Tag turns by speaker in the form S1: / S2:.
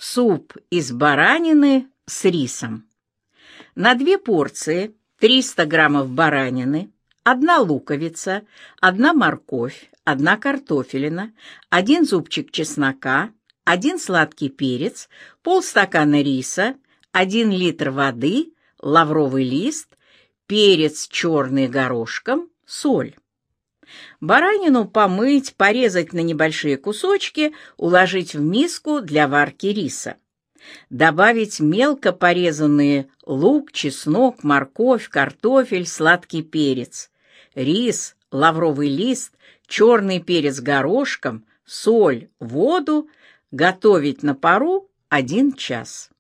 S1: Суп из баранины с рисом. На 2 порции 300 граммов баранины, 1 луковица, 1 морковь, 1 картофелина, 1 зубчик чеснока, 1 сладкий перец, полстакана риса, 1 литр воды, лавровый лист, перец черный горошком, соль. Баранину помыть, порезать на небольшие кусочки, уложить в миску для варки риса. Добавить мелко порезанные лук, чеснок, морковь, картофель, сладкий перец, рис, лавровый лист, черный перец горошком, соль, воду, готовить на пару 1 час.